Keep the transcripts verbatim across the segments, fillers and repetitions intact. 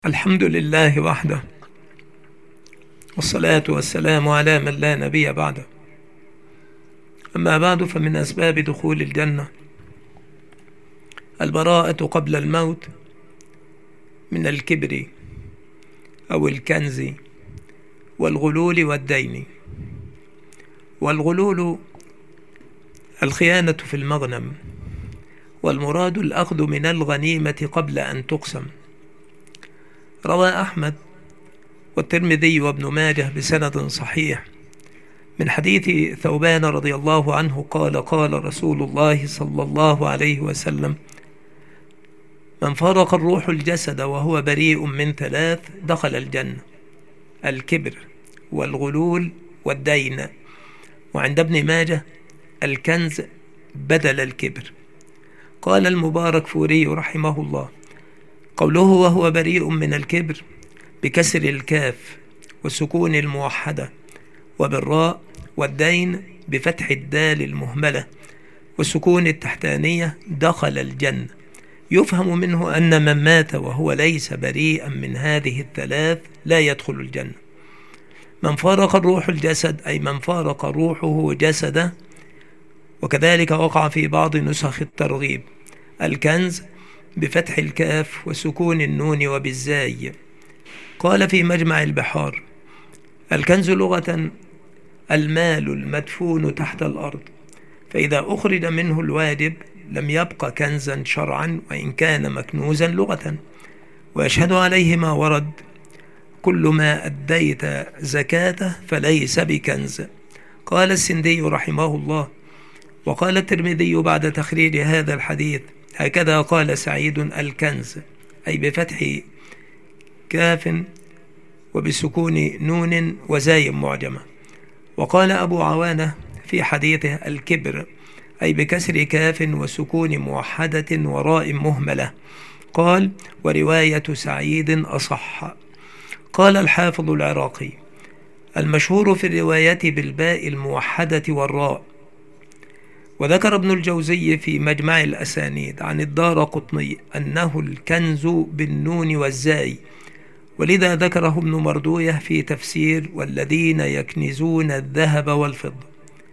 الحمد لله وحده، والصلاة والسلام على من لا نبي بعده. أما بعد، فمن أسباب دخول الجنة البراءة قبل الموت من الكبر أو الكنز والغلول والدين. والغلول الخيانة في المغنم، والمراد الأخذ من الغنيمة قبل أن تقسم. روى أحمد والترمذي وابن ماجه بسند صحيح من حديث ثوبان رضي الله عنه قال: قال رسول الله صلى الله عليه وسلم: من فارق الروح الجسد وهو بريء من ثلاث دخل الجنة: الكبر والغلول والدين. وعند ابن ماجه: الكنز بدل الكبر. قال المبارك فوري رحمه الله: قوله وهو بريء من الكبر بكسر الكاف وسكون الموحدة وبالراء، والدين بفتح الدال المهملة والسكون التحتانية دخل الجنة. يفهم منه أن من مات وهو ليس بريئا من هذه الثلاث لا يدخل الجنة. من فارق الروح الجسد أي من فارق روحه جسده، وكذلك وقع في بعض نسخ الترغيب الكنز بفتح الكاف وسكون النون وبالزاي. قال في مجمع البحار: الكنز لغة المال المدفون تحت الأرض، فإذا أخرج منه الواجب لم يبق كنزا شرعا وإن كان مكنوزا لغة. ويشهد عليه ما ورد: كل ما أديت زكاته فليس بكنز. قال السندي رحمه الله. وقال الترمذي بعد تخريج هذا الحديث: هكذا قال سعيد: الكنز أي بفتح كاف وبسكون نون وزاي معجمة. وقال أبو عوانة في حديثه: الكبر أي بكسر كاف وسكون موحدة وراء مهملة. قال: ورواية سعيد أصح. قال الحافظ العراقي: المشهور في الرواية بالباء الموحدة والراء. وذكر ابن الجوزي في مجمع الأسانيد عن الدارقطني أنه الكنز بالنون والزاي، ولذا ذكره ابن مردويه في تفسير: والذين يكنزون الذهب والفضة.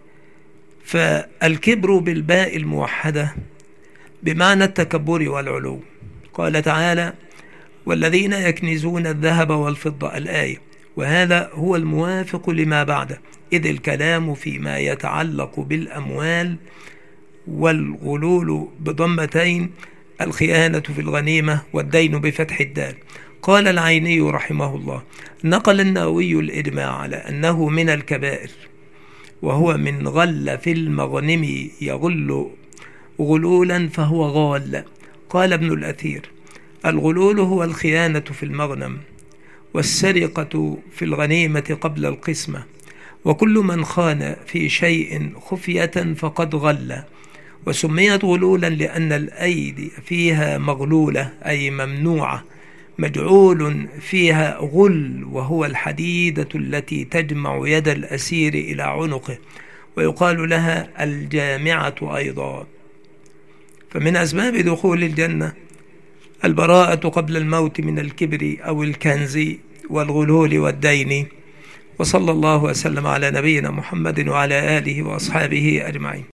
فالكبر بالباء الموحدة بمعنى التكبر والعلو. قال تعالى: والذين يكنزون الذهب والفضة الآية، وهذا هو الموافق لما بعده، إذ الكلام فيما يتعلق بالأموال. والغلول بضمتين، الخيانة في الغنيمة، والدين بفتح الدال. قال العيني رحمه الله: نقل النووي الإجماع على أنه من الكبائر، وهو من غل في المغنم يغل غلولا فهو غال. قال ابن الأثير: الغلول هو الخيانة في المغنم، والسرقة في الغنيمة قبل القسمة، وكل من خان في شيء خفية فقد غل. وسميت غلولا لأن الأيدي فيها مغلولة أي ممنوعة، مجعول فيها غل، وهو الحديدة التي تجمع يد الأسير إلى عنقه، ويقال لها الجامعة أيضا. فمن أسباب دخول الجنة البراءة قبل الموت من الكبر أو الكنز والغلول والدين. وصلى الله وسلم على نبينا محمد وعلى آله وأصحابه أجمعين.